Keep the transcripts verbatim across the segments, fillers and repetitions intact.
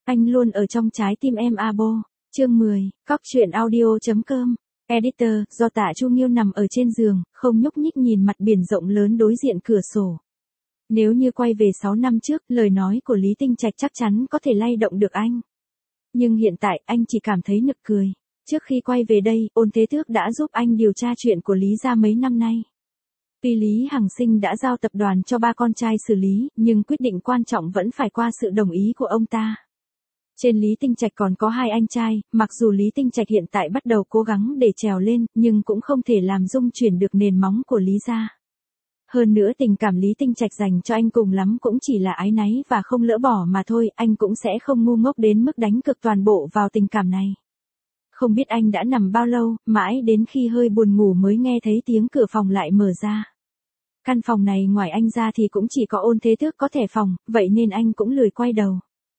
Anh luôn ở trong trái tim em Abo. Chương mười, Cóc truyện audio chấm com. Editor, do Tạ Chu Nghiêu nằm ở trên giường, không nhúc nhích nhìn mặt biển rộng lớn đối diện cửa sổ. Nếu như quay về sáu năm trước, lời nói của Lý Tinh Trạch chắc chắn có thể lay động được anh. Nhưng hiện tại, anh chỉ cảm thấy nực cười. Trước khi quay về đây, Ôn Thế Tước đã giúp anh điều tra chuyện của Lý gia mấy năm nay. Tuy Lý Hằng Sinh đã giao tập đoàn cho ba con trai xử lý, nhưng quyết định quan trọng vẫn phải qua sự đồng ý của ông ta. Trên Lý Tinh Trạch còn có hai anh trai, mặc dù Lý Tinh Trạch hiện tại bắt đầu cố gắng để trèo lên, nhưng cũng không thể làm rung chuyển được nền móng của Lý gia. Hơn nữa tình cảm Lý Tinh Trạch dành cho anh cùng lắm cũng chỉ là áy náy và không lỡ bỏ mà thôi, anh cũng sẽ không ngu ngốc đến mức đánh cược toàn bộ vào tình cảm này. Không biết anh đã nằm bao lâu, mãi đến khi hơi buồn ngủ mới nghe thấy tiếng cửa phòng lại mở ra. Căn phòng này ngoài anh ra thì cũng chỉ có Ôn Thế Tước có thẻ phòng, vậy nên anh cũng lười quay đầu.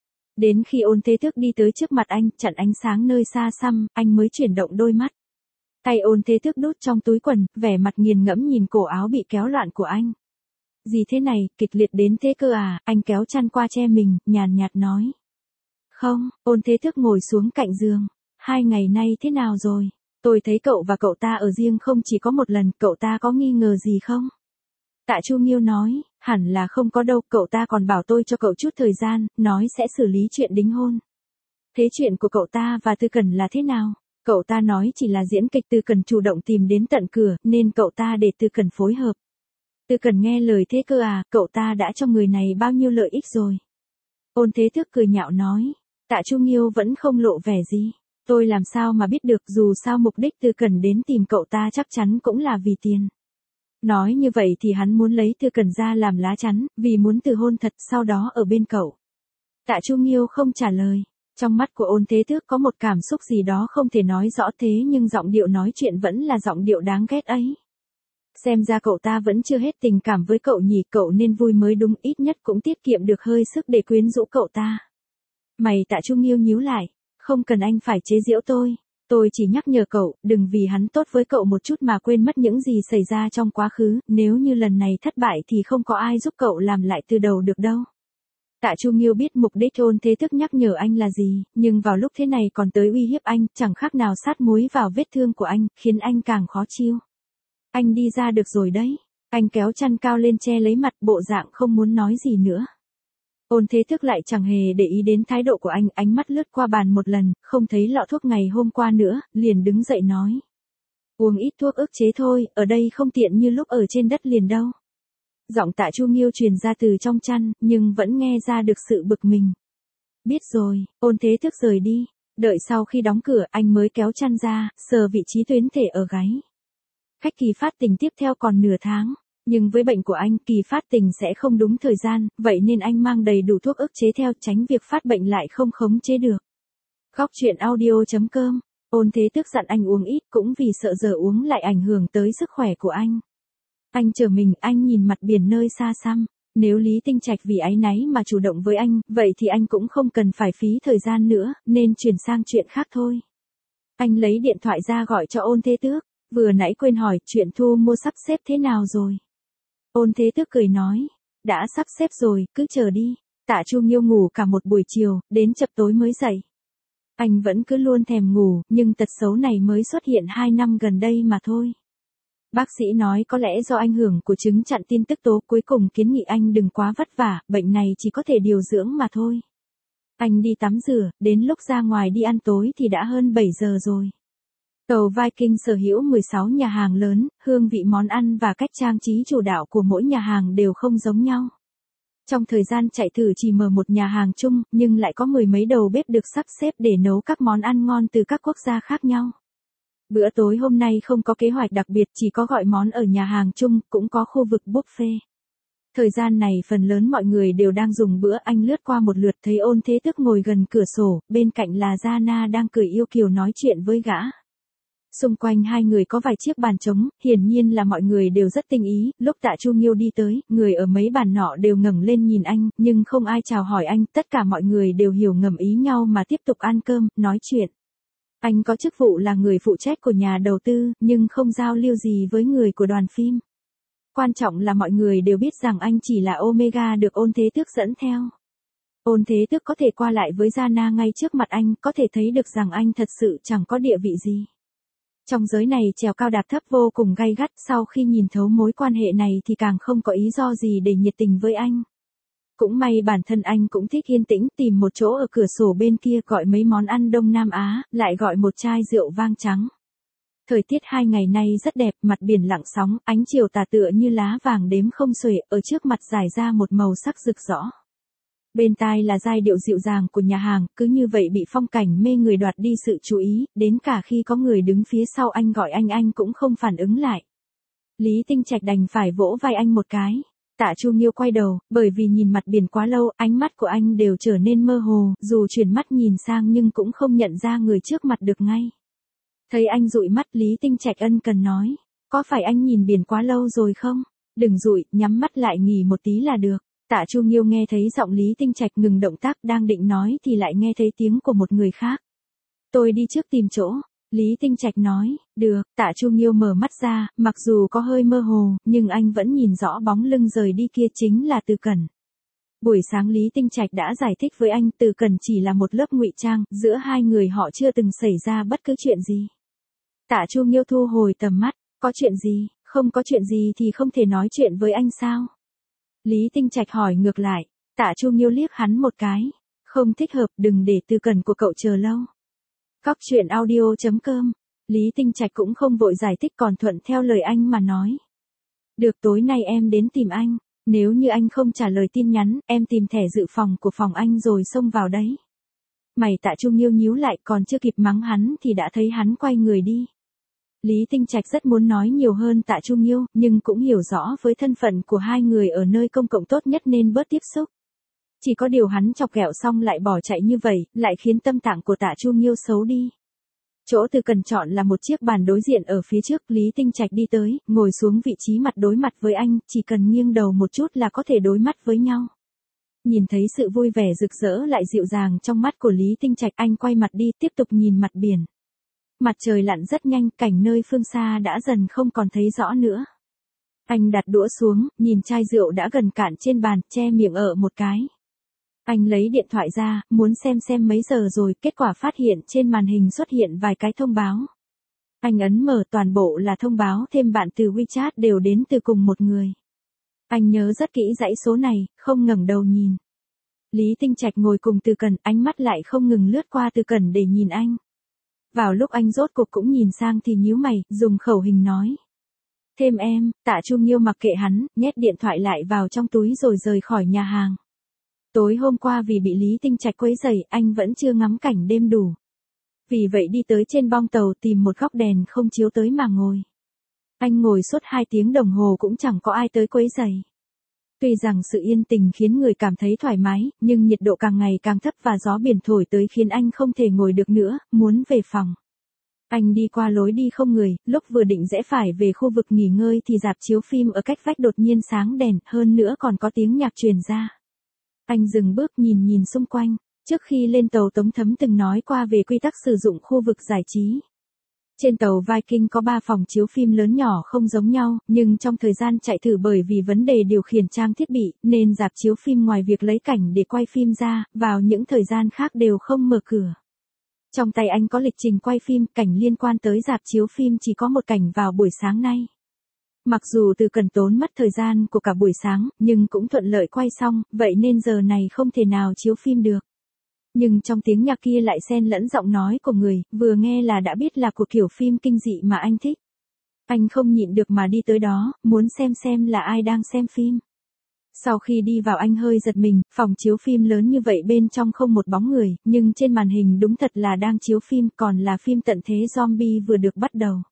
Đến khi Ôn Thế Tước đi tới trước mặt anh, chặn ánh sáng nơi xa xăm, anh mới chuyển động đôi mắt. Tay Ôn Thế Tước đút trong túi quần, vẻ mặt nghiền ngẫm nhìn cổ áo bị kéo loạn của anh. Gì thế này, kịch liệt đến thế cơ à, anh kéo chăn qua che mình, nhàn nhạt nói. Không, Ôn Thế Tước ngồi xuống cạnh giường. Hai ngày nay thế nào rồi? Tôi thấy cậu và cậu ta ở riêng không chỉ có một lần, cậu ta có nghi ngờ gì không? Tạ Chu Nghiêu nói, hẳn là không có đâu, cậu ta còn bảo tôi cho cậu chút thời gian, nói sẽ xử lý chuyện đính hôn. Thế chuyện của cậu ta và Tư Cẩn là thế nào? Cậu ta nói chỉ là diễn kịch, Tư Cẩn chủ động tìm đến tận cửa, nên cậu ta để Tư Cẩn phối hợp. Tư Cẩn nghe lời thế cơ à, cậu ta đã cho người này bao nhiêu lợi ích rồi? Ôn Thế Tước cười nhạo nói, Tạ Chu Nghiêu vẫn không lộ vẻ gì. Tôi làm sao mà biết được, dù sao mục đích Tư Cẩn đến tìm cậu ta chắc chắn cũng là vì tiền. Nói như vậy thì hắn muốn lấy Tư Cẩn ra làm lá chắn, vì muốn từ hôn thật sau đó ở bên cậu. Tạ Chu Nghiêu không trả lời. Trong mắt của Ôn Thế Tước có một cảm xúc gì đó không thể nói rõ thế nhưng giọng điệu nói chuyện vẫn là giọng điệu đáng ghét ấy. Xem ra cậu ta vẫn chưa hết tình cảm với cậu nhỉ, cậu nên vui mới đúng, ít nhất cũng tiết kiệm được hơi sức để quyến rũ cậu ta. Mày Tạ Chu Nghiêu nhíu lại. Không cần anh phải chế giễu tôi. Tôi chỉ nhắc nhở cậu, đừng vì hắn tốt với cậu một chút mà quên mất những gì xảy ra trong quá khứ, nếu như lần này thất bại thì không có ai giúp cậu làm lại từ đầu được đâu. Tạ Chu Nghiêu biết mục đích Ôn Thế Tước nhắc nhở anh là gì, nhưng vào lúc thế này còn tới uy hiếp anh, chẳng khác nào sát muối vào vết thương của anh, khiến anh càng khó chịu. Anh đi ra được rồi đấy. Anh kéo chăn cao lên che lấy mặt, bộ dạng không muốn nói gì nữa. Ôn Thế Tước lại chẳng hề để ý đến thái độ của anh, ánh mắt lướt qua bàn một lần, không thấy lọ thuốc ngày hôm qua nữa, liền đứng dậy nói. Uống ít thuốc ức chế thôi, ở đây không tiện như lúc ở trên đất liền đâu. Giọng Tạ Chu Nghiêu truyền ra từ trong chăn, nhưng vẫn nghe ra được sự bực mình. Biết rồi, Ôn Thế Tước rời đi. Đợi sau khi đóng cửa, anh mới kéo chăn ra, sờ vị trí tuyến thể ở gáy. Cách kỳ phát tình tiếp theo còn nửa tháng. Nhưng với bệnh của anh, kỳ phát tình sẽ không đúng thời gian, vậy nên anh mang đầy đủ thuốc ức chế theo, tránh việc phát bệnh lại không khống chế được. Cóc truyện audio chấm com. Ôn Thế Tước dặn anh uống ít cũng vì sợ giờ uống lại ảnh hưởng tới sức khỏe của anh. Anh chờ mình, anh nhìn mặt biển nơi xa xăm. Nếu Lý Tinh Trạch vì áy náy mà chủ động với anh, vậy thì anh cũng không cần phải phí thời gian nữa, nên chuyển sang chuyện khác thôi. Anh lấy điện thoại ra gọi cho Ôn Thế Tước, vừa nãy quên hỏi chuyện thu mua sắp xếp thế nào rồi. Ôn Thế Tước cười nói, đã sắp xếp rồi, cứ chờ đi. Tạ Chu Nghiêu ngủ cả một buổi chiều, đến chập tối mới dậy. Anh vẫn cứ luôn thèm ngủ, nhưng tật xấu này mới xuất hiện hai năm gần đây mà thôi. Bác sĩ nói có lẽ do ảnh hưởng của chứng chặn tin tức tố, cuối cùng kiến nghị anh đừng quá vất vả, bệnh này chỉ có thể điều dưỡng mà thôi. Anh đi tắm rửa, đến lúc ra ngoài đi ăn tối thì đã hơn bảy giờ rồi. Tàu Viking sở hữu mười sáu nhà hàng lớn, hương vị món ăn và cách trang trí chủ đạo của mỗi nhà hàng đều không giống nhau. Trong thời gian chạy thử chỉ mở một nhà hàng chung, nhưng lại có mười mấy đầu bếp được sắp xếp để nấu các món ăn ngon từ các quốc gia khác nhau. Bữa tối hôm nay không có kế hoạch đặc biệt, chỉ có gọi món ở nhà hàng chung, cũng có khu vực buffet. Thời gian này phần lớn mọi người đều đang dùng bữa, anh lướt qua một lượt thấy Ôn Thế Tước ngồi gần cửa sổ, bên cạnh là Giana đang cười yêu kiều nói chuyện với gã. Xung quanh hai người có vài chiếc bàn trống, hiển nhiên là mọi người đều rất tinh ý, lúc Tạ Chu Nghiêu đi tới, người ở mấy bàn nọ đều ngẩng lên nhìn anh, nhưng không ai chào hỏi anh, tất cả mọi người đều hiểu ngầm ý nhau mà tiếp tục ăn cơm, nói chuyện. Anh có chức vụ là người phụ trách của nhà đầu tư, nhưng không giao lưu gì với người của đoàn phim. Quan trọng là mọi người đều biết rằng anh chỉ là Omega được Ôn Thế Tước dẫn theo. Ôn Thế Tước có thể qua lại với Gia Na ngay trước mặt anh, có thể thấy được rằng anh thật sự chẳng có địa vị gì. Trong giới này trèo cao đạp thấp vô cùng gay gắt, sau khi nhìn thấu mối quan hệ này thì càng không có ý do gì để nhiệt tình với anh. Cũng may bản thân anh cũng thích yên tĩnh, tìm một chỗ ở cửa sổ bên kia gọi mấy món ăn Đông Nam Á, lại gọi một chai rượu vang trắng. Thời tiết hai ngày nay rất đẹp, mặt biển lặng sóng, ánh chiều tà tựa như lá vàng đếm không xuể, ở trước mặt rải ra một màu sắc rực rõ. Bên tai là giai điệu dịu dàng của nhà hàng, cứ như vậy bị phong cảnh mê người đoạt đi sự chú ý, đến cả khi có người đứng phía sau anh gọi anh anh cũng không phản ứng lại. Lý Tinh Trạch đành phải vỗ vai anh một cái. Tạ Chu Nghiêu quay đầu, bởi vì nhìn mặt biển quá lâu, ánh mắt của anh đều trở nên mơ hồ, dù chuyển mắt nhìn sang nhưng cũng không nhận ra người trước mặt được ngay. Thấy anh dụi mắt, Lý Tinh Trạch ân cần nói, có phải anh nhìn biển quá lâu rồi không? Đừng dụi, nhắm mắt lại nghỉ một tí là được. Tạ Chu Nghiêu nghe thấy giọng Lý Tinh Trạch ngừng động tác, đang định nói thì lại nghe thấy tiếng của một người khác. Tôi đi trước tìm chỗ. Lý Tinh Trạch nói, được. Tạ Chu Nghiêu mở mắt ra, mặc dù có hơi mơ hồ, nhưng anh vẫn nhìn rõ bóng lưng rời đi kia chính là Từ Cẩn. Buổi sáng Lý Tinh Trạch đã giải thích với anh Từ Cẩn chỉ là một lớp ngụy trang, giữa hai người họ chưa từng xảy ra bất cứ chuyện gì. Tạ Chu Nghiêu thu hồi tầm mắt, có chuyện gì, không có chuyện gì thì không thể nói chuyện với anh sao? Lý Tinh Trạch hỏi ngược lại, Tạ Chu Nghiêu liếc hắn một cái, không thích hợp, đừng để Từ Cẩn của cậu chờ lâu. Cóc truyện audio chấm com, Lý Tinh Trạch cũng không vội giải thích còn thuận theo lời anh mà nói. Được, tối nay em đến tìm anh, nếu như anh không trả lời tin nhắn, em tìm thẻ dự phòng của phòng anh rồi xông vào đấy. Mày Tạ Chu Nghiêu nhíu lại, còn chưa kịp mắng hắn thì đã thấy hắn quay người đi. Lý Tinh Trạch rất muốn nói nhiều hơn Tạ Chu Nghiêu, nhưng cũng hiểu rõ với thân phận của hai người ở nơi công cộng tốt nhất nên bớt tiếp xúc. Chỉ có điều hắn chọc ghẹo xong lại bỏ chạy như vậy, lại khiến tâm trạng của Tạ Chu Nghiêu xấu đi. Chỗ Từ Cần chọn là một chiếc bàn đối diện ở phía trước, Lý Tinh Trạch đi tới, ngồi xuống vị trí mặt đối mặt với anh, chỉ cần nghiêng đầu một chút là có thể đối mắt với nhau. Nhìn thấy sự vui vẻ rực rỡ lại dịu dàng trong mắt của Lý Tinh Trạch, anh quay mặt đi, tiếp tục nhìn mặt biển. Mặt trời lặn rất nhanh, cảnh nơi phương xa đã dần không còn thấy rõ nữa. Anh đặt đũa xuống, nhìn chai rượu đã gần cạn trên bàn, che miệng ở một cái. Anh lấy điện thoại ra, muốn xem xem mấy giờ rồi, kết quả phát hiện trên màn hình xuất hiện vài cái thông báo. Anh ấn mở, toàn bộ là thông báo thêm bạn từ WeChat, đều đến từ cùng một người. Anh nhớ rất kỹ dãy số này, không ngẩng đầu nhìn. Lý Tinh Trạch ngồi cùng Từ Cần, ánh mắt lại không ngừng lướt qua Từ Cần để nhìn anh. Vào lúc anh rốt cuộc cũng nhìn sang thì nhíu mày, dùng khẩu hình nói. Thêm em. Tạ Chu Nghiêu mặc kệ hắn, nhét điện thoại lại vào trong túi rồi rời khỏi nhà hàng. Tối hôm qua vì bị Lý Tinh Trạch quấy rầy, anh vẫn chưa ngắm cảnh đêm đủ. Vì vậy đi tới trên bong tàu tìm một góc đèn không chiếu tới mà ngồi. Anh ngồi suốt hai tiếng đồng hồ cũng chẳng có ai tới quấy rầy. Tuy rằng sự yên tình khiến người cảm thấy thoải mái, nhưng nhiệt độ càng ngày càng thấp và gió biển thổi tới khiến anh không thể ngồi được nữa, muốn về phòng. Anh đi qua lối đi không người, lúc vừa định rẽ phải về khu vực nghỉ ngơi thì rạp chiếu phim ở cách vách đột nhiên sáng đèn, hơn nữa còn có tiếng nhạc truyền ra. Anh dừng bước nhìn nhìn xung quanh, trước khi lên tàu Tống Thấm từng nói qua về quy tắc sử dụng khu vực giải trí. Trên tàu Viking có ba phòng chiếu phim lớn nhỏ không giống nhau, nhưng trong thời gian chạy thử bởi vì vấn đề điều khiển trang thiết bị, nên rạp chiếu phim ngoài việc lấy cảnh để quay phim ra, vào những thời gian khác đều không mở cửa. Trong tay anh có lịch trình quay phim, cảnh liên quan tới rạp chiếu phim chỉ có một cảnh vào buổi sáng nay. Mặc dù Từ Cần tốn mất thời gian của cả buổi sáng, nhưng cũng thuận lợi quay xong, vậy nên giờ này không thể nào chiếu phim được. Nhưng trong tiếng nhạc kia lại xen lẫn giọng nói của người, vừa nghe là đã biết là của kiểu phim kinh dị mà anh thích. Anh không nhịn được mà đi tới đó, muốn xem xem là ai đang xem phim. Sau khi đi vào anh hơi giật mình, phòng chiếu phim lớn như vậy bên trong không một bóng người, nhưng trên màn hình đúng thật là đang chiếu phim, còn là phim tận thế zombie vừa được bắt đầu.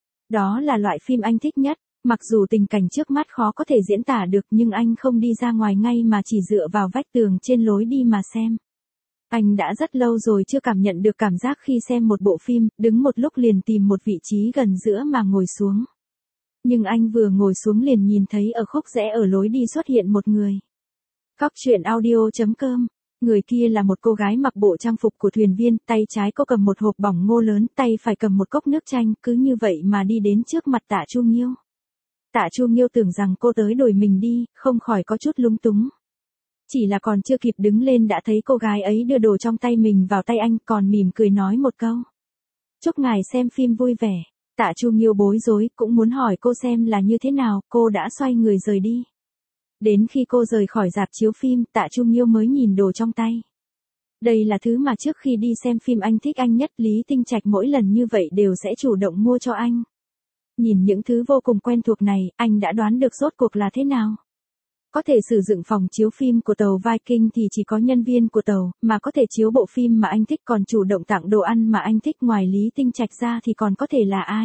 Đó là loại phim anh thích nhất, mặc dù tình cảnh trước mắt khó có thể diễn tả được nhưng anh không đi ra ngoài ngay mà chỉ dựa vào vách tường trên lối đi mà xem. Anh đã rất lâu rồi chưa cảm nhận được cảm giác khi xem một bộ phim, đứng một lúc liền tìm một vị trí gần giữa mà ngồi xuống. Nhưng anh vừa ngồi xuống liền nhìn thấy ở khúc rẽ ở lối đi xuất hiện một người. Cóc truyện audio chấm com, người kia là một cô gái mặc bộ trang phục của thuyền viên, tay trái cô cầm một hộp bỏng ngô lớn, tay phải cầm một cốc nước chanh, cứ như vậy mà đi đến trước mặt Tạ Chu Nghiêu. Tạ Chu Nghiêu tưởng rằng cô tới đuổi mình đi, không khỏi có chút lúng túng. Chỉ là còn chưa kịp đứng lên đã thấy cô gái ấy đưa đồ trong tay mình vào tay anh, còn mỉm cười nói một câu. Chúc ngài xem phim vui vẻ. Tạ Chu Nghiêu bối rối, cũng muốn hỏi cô xem là như thế nào, cô đã xoay người rời đi. Đến khi cô rời khỏi rạp chiếu phim, Tạ Chu Nghiêu mới nhìn đồ trong tay. Đây là thứ mà trước khi đi xem phim anh thích anh nhất, Lý Tinh Trạch mỗi lần như vậy đều sẽ chủ động mua cho anh. Nhìn những thứ vô cùng quen thuộc này, anh đã đoán được rốt cuộc là thế nào. Có thể sử dụng phòng chiếu phim của tàu Viking thì chỉ có nhân viên của tàu, mà có thể chiếu bộ phim mà anh thích, còn chủ động tặng đồ ăn mà anh thích ngoài Lý Tinh Trạch ra thì còn có thể là ai.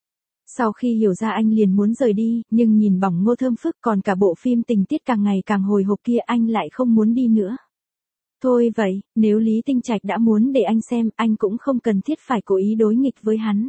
Sau khi hiểu ra anh liền muốn rời đi, nhưng nhìn bỏng ngô thơm phức còn cả bộ phim tình tiết càng ngày càng hồi hộp kia, anh lại không muốn đi nữa. Thôi vậy, nếu Lý Tinh Trạch đã muốn để anh xem, anh cũng không cần thiết phải cố ý đối nghịch với hắn.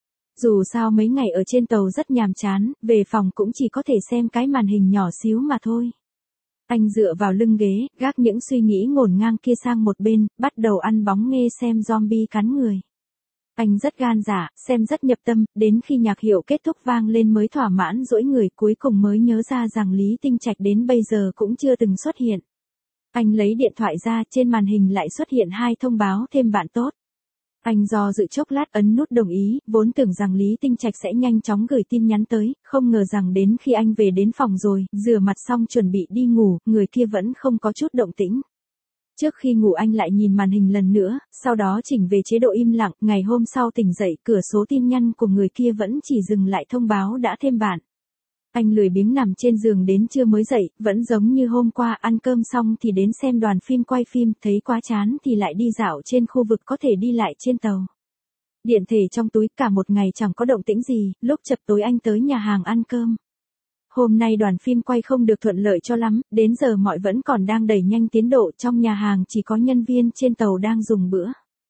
Dù sao mấy ngày ở trên tàu rất nhàm chán, về phòng cũng chỉ có thể xem cái màn hình nhỏ xíu mà thôi. Anh dựa vào lưng ghế, gác những suy nghĩ ngổn ngang kia sang một bên, bắt đầu ăn bóng nghe xem zombie cắn người. Anh rất gan dạ, xem rất nhập tâm, đến khi nhạc hiệu kết thúc vang lên mới thỏa mãn duỗi người, cuối cùng mới nhớ ra rằng Lý Tinh Trạch đến bây giờ cũng chưa từng xuất hiện. Anh lấy điện thoại ra, trên màn hình lại xuất hiện hai thông báo thêm bạn tốt. Anh do dự chốc lát ấn nút đồng ý, vốn tưởng rằng Lý Tinh Trạch sẽ nhanh chóng gửi tin nhắn tới, không ngờ rằng đến khi anh về đến phòng rồi, rửa mặt xong chuẩn bị đi ngủ, người kia vẫn không có chút động tĩnh. Trước khi ngủ anh lại nhìn màn hình lần nữa, sau đó chỉnh về chế độ im lặng, ngày hôm sau tỉnh dậy, cửa số tin nhắn của người kia vẫn chỉ dừng lại thông báo đã thêm bạn. Anh lười biếng nằm trên giường đến trưa mới dậy, vẫn giống như hôm qua, ăn cơm xong thì đến xem đoàn phim quay phim, thấy quá chán thì lại đi dạo trên khu vực có thể đi lại trên tàu. Điện thể trong túi, cả một ngày chẳng có động tĩnh gì, lúc chập tối anh tới nhà hàng ăn cơm. Hôm nay đoàn phim quay không được thuận lợi cho lắm, đến giờ mọi vẫn còn đang đẩy nhanh tiến độ, trong nhà hàng chỉ có nhân viên trên tàu đang dùng bữa.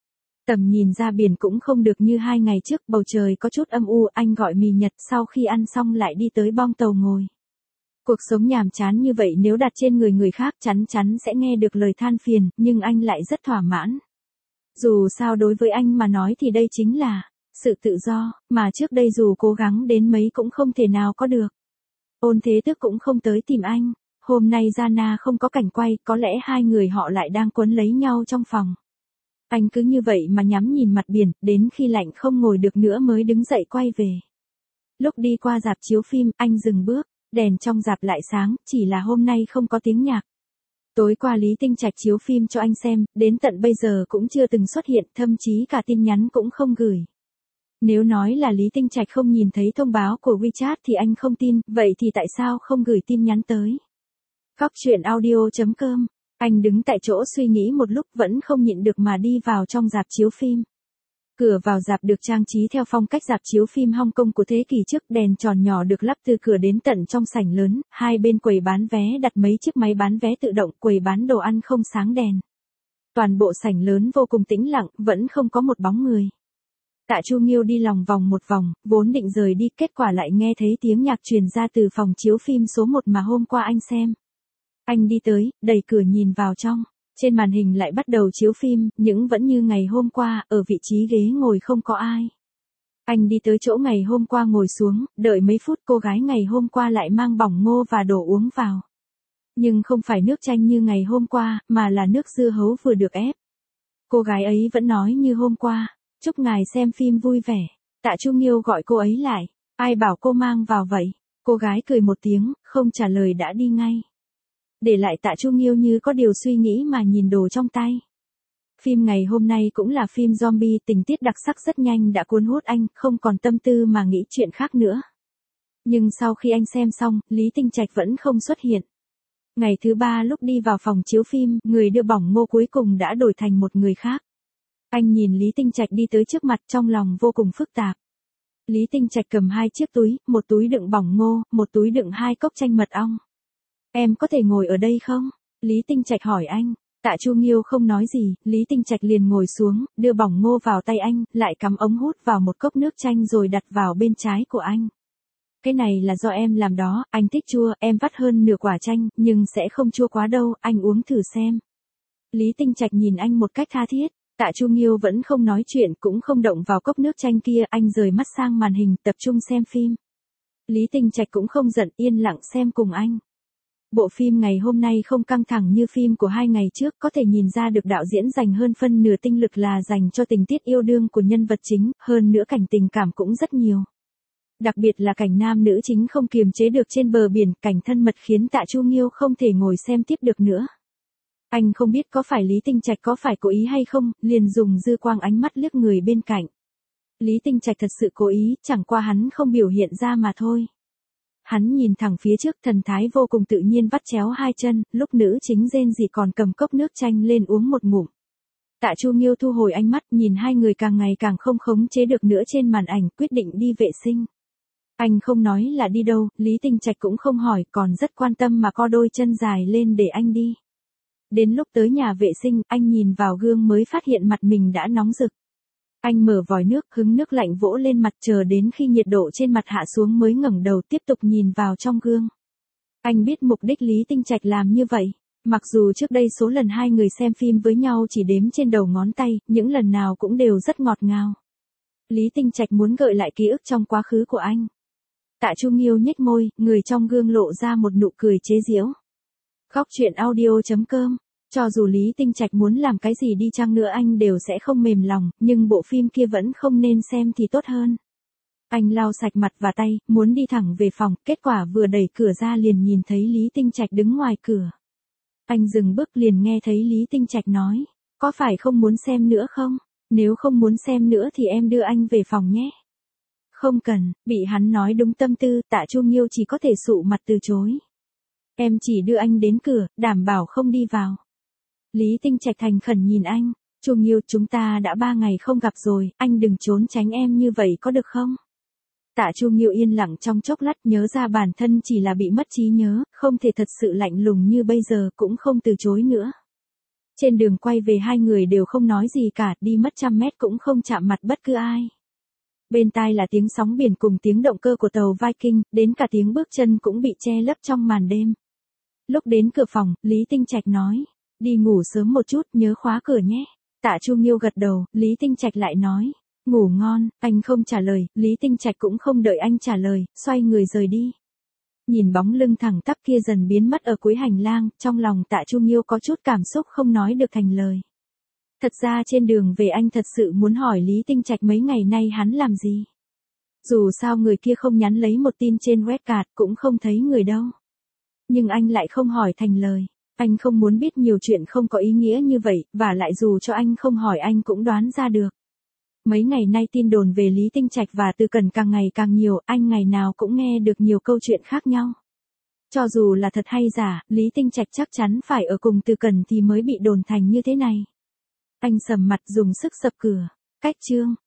Tầm nhìn ra biển cũng không được như hai ngày trước, bầu trời có chút âm u, anh gọi mì Nhật, sau khi ăn xong lại đi tới bong tàu ngồi. Cuộc sống nhàm chán như vậy nếu đặt trên người người khác chắn chắn sẽ nghe được lời than phiền, nhưng anh lại rất thỏa mãn. Dù sao đối với anh mà nói thì đây chính là sự tự do, mà trước đây dù cố gắng đến mấy cũng không thể nào có được. Ôn Thế Tước cũng không tới tìm anh, hôm nay Jana không có cảnh quay, có lẽ hai người họ lại đang quấn lấy nhau trong phòng. Anh cứ như vậy mà nhắm nhìn mặt biển, đến khi lạnh không ngồi được nữa mới đứng dậy quay về. Lúc đi qua rạp chiếu phim, anh dừng bước, đèn trong rạp lại sáng, chỉ là hôm nay không có tiếng nhạc. Tối qua Lý Tinh Trạch chiếu phim cho anh xem, đến tận bây giờ cũng chưa từng xuất hiện, thậm chí cả tin nhắn cũng không gửi. Nếu nói là Lý Tinh Trạch không nhìn thấy thông báo của WeChat thì anh không tin, vậy thì tại sao không gửi tin nhắn tới? Cóc truyện audio chấm com. Anh đứng tại chỗ suy nghĩ một lúc vẫn không nhịn được mà đi vào trong rạp chiếu phim. Cửa vào rạp được trang trí theo phong cách rạp chiếu phim Hong Kong của thế kỷ trước, đèn tròn nhỏ được lắp từ cửa đến tận trong sảnh lớn, hai bên quầy bán vé đặt mấy chiếc máy bán vé tự động, quầy bán đồ ăn không sáng đèn. Toàn bộ sảnh lớn vô cùng tĩnh lặng, vẫn không có một bóng người. Tạ Chu Nghiêu đi lòng vòng một vòng, vốn định rời đi, kết quả lại nghe thấy tiếng nhạc truyền ra từ phòng chiếu phim số một mà hôm qua anh xem. Anh đi tới, đẩy cửa nhìn vào trong. Trên màn hình lại bắt đầu chiếu phim, nhưng vẫn như ngày hôm qua, ở vị trí ghế ngồi không có ai. Anh đi tới chỗ ngày hôm qua ngồi xuống, đợi mấy phút cô gái ngày hôm qua lại mang bỏng ngô và đồ uống vào. Nhưng không phải nước chanh như ngày hôm qua, mà là nước dưa hấu vừa được ép. Cô gái ấy vẫn nói như hôm qua, chúc ngài xem phim vui vẻ. Tạ Chu Nghiêu gọi cô ấy lại, ai bảo cô mang vào vậy? Cô gái cười một tiếng, không trả lời đã đi ngay. Để lại Tạ Chu Nghiêu như có điều suy nghĩ mà nhìn đồ trong tay. Phim ngày hôm nay cũng là phim zombie, tình tiết đặc sắc rất nhanh đã cuốn hút anh, không còn tâm tư mà nghĩ chuyện khác nữa. Nhưng sau khi anh xem xong, Lý Tinh Trạch vẫn không xuất hiện. Ngày thứ ba lúc đi vào phòng chiếu phim, người đưa bỏng ngô cuối cùng đã đổi thành một người khác. Anh nhìn Lý Tinh Trạch đi tới trước mặt, trong lòng vô cùng phức tạp. Lý Tinh Trạch cầm hai chiếc túi, một túi đựng bỏng ngô, một túi đựng hai cốc chanh mật ong. Em có thể ngồi ở đây không? Lý Tinh Trạch hỏi anh. Tạ Chu Nghiêu không nói gì, Lý Tinh Trạch liền ngồi xuống, đưa bỏng ngô vào tay anh, lại cắm ống hút vào một cốc nước chanh rồi đặt vào bên trái của anh. Cái này là do em làm đó, anh thích chua, em vắt hơn nửa quả chanh, nhưng sẽ không chua quá đâu, anh uống thử xem. Lý Tinh Trạch nhìn anh một cách tha thiết. Tạ Chu Nghiêu vẫn không nói chuyện, cũng không động vào cốc nước chanh kia, anh rời mắt sang màn hình, tập trung xem phim. Lý Tinh Trạch cũng không giận, yên lặng xem cùng anh. Bộ phim ngày hôm nay không căng thẳng như phim của hai ngày trước, có thể nhìn ra được đạo diễn dành hơn phân nửa tinh lực là dành cho tình tiết yêu đương của nhân vật chính, hơn nữa cảnh tình cảm cũng rất nhiều. Đặc biệt là cảnh nam nữ chính không kiềm chế được trên bờ biển, cảnh thân mật khiến Tạ Chu Nghiêu không thể ngồi xem tiếp được nữa. Anh không biết có phải Lý Tinh Trạch có phải cố ý hay không, liền dùng dư quang ánh mắt liếc người bên cạnh. Lý Tinh Trạch thật sự cố ý, chẳng qua hắn không biểu hiện ra mà thôi. Hắn nhìn thẳng phía trước, thần thái vô cùng tự nhiên vắt chéo hai chân, lúc nữ chính rên rỉ còn cầm cốc nước chanh lên uống một ngụm. Tạ Chu Nghiêu thu hồi ánh mắt, nhìn hai người càng ngày càng không khống chế được nữa trên màn ảnh, quyết định đi vệ sinh. Anh không nói là đi đâu, Lý Tinh Trạch cũng không hỏi, còn rất quan tâm mà co đôi chân dài lên để anh đi. Đến lúc tới nhà vệ sinh, anh nhìn vào gương mới phát hiện mặt mình đã nóng rực. Anh mở vòi nước, hứng nước lạnh vỗ lên mặt, chờ đến khi nhiệt độ trên mặt hạ xuống mới ngẩng đầu tiếp tục nhìn vào trong gương. Anh biết mục đích Lý Tinh Trạch làm như vậy. Mặc dù trước đây số lần hai người xem phim với nhau chỉ đếm trên đầu ngón tay, những lần nào cũng đều rất ngọt ngào. Lý Tinh Trạch muốn gợi lại ký ức trong quá khứ của anh. Tạ Chu Nghiêu nhếch môi, người trong gương lộ ra một nụ cười chế giễu. Góc truyện audio chấm com. Cho dù Lý Tinh Trạch muốn làm cái gì đi chăng nữa anh đều sẽ không mềm lòng, nhưng bộ phim kia vẫn không nên xem thì tốt hơn. Anh lau sạch mặt và tay, muốn đi thẳng về phòng, kết quả vừa đẩy cửa ra liền nhìn thấy Lý Tinh Trạch đứng ngoài cửa. Anh dừng bước liền nghe thấy Lý Tinh Trạch nói, có phải không muốn xem nữa không? Nếu không muốn xem nữa thì em đưa anh về phòng nhé. Không cần, bị hắn nói đúng tâm tư, Tạ Chu Nghiêu chỉ có thể sụ mặt từ chối. Em chỉ đưa anh đến cửa, đảm bảo không đi vào. Lý Tinh Trạch thành khẩn nhìn anh, Chu Nghiêu, chúng ta đã ba ngày không gặp rồi, anh đừng trốn tránh em như vậy có được không? Tạ Chu Nghiêu yên lặng trong chốc lát, nhớ ra bản thân chỉ là bị mất trí nhớ, không thể thật sự lạnh lùng như bây giờ, cũng không từ chối nữa. Trên đường quay về hai người đều không nói gì cả, đi mất trăm mét cũng không chạm mặt bất cứ ai. Bên tai là tiếng sóng biển cùng tiếng động cơ của tàu Viking, đến cả tiếng bước chân cũng bị che lấp trong màn đêm. Lúc đến cửa phòng, Lý Tinh Trạch nói, đi ngủ sớm một chút, nhớ khóa cửa nhé. Tạ Chu Nghiêu gật đầu, Lý Tinh Trạch lại nói, ngủ ngon. Anh không trả lời, Lý Tinh Trạch cũng không đợi anh trả lời, xoay người rời đi. Nhìn bóng lưng thẳng tắp kia dần biến mất ở cuối hành lang, trong lòng Tạ Chu Nghiêu có chút cảm xúc không nói được thành lời. Thật ra trên đường về anh thật sự muốn hỏi Lý Tinh Trạch mấy ngày nay hắn làm gì. Dù sao người kia không nhắn lấy một tin trên Redcard, cũng không thấy người đâu. Nhưng anh lại không hỏi thành lời. Anh không muốn biết nhiều chuyện không có ý nghĩa như vậy, và lại dù cho anh không hỏi anh cũng đoán ra được. Mấy ngày nay tin đồn về Lý Tinh Trạch và Từ Cẩn càng ngày càng nhiều, anh ngày nào cũng nghe được nhiều câu chuyện khác nhau. Cho dù là thật hay giả, Lý Tinh Trạch chắc chắn phải ở cùng Từ Cẩn thì mới bị đồn thành như thế này. Anh sầm mặt dùng sức sập cửa. Cách chương.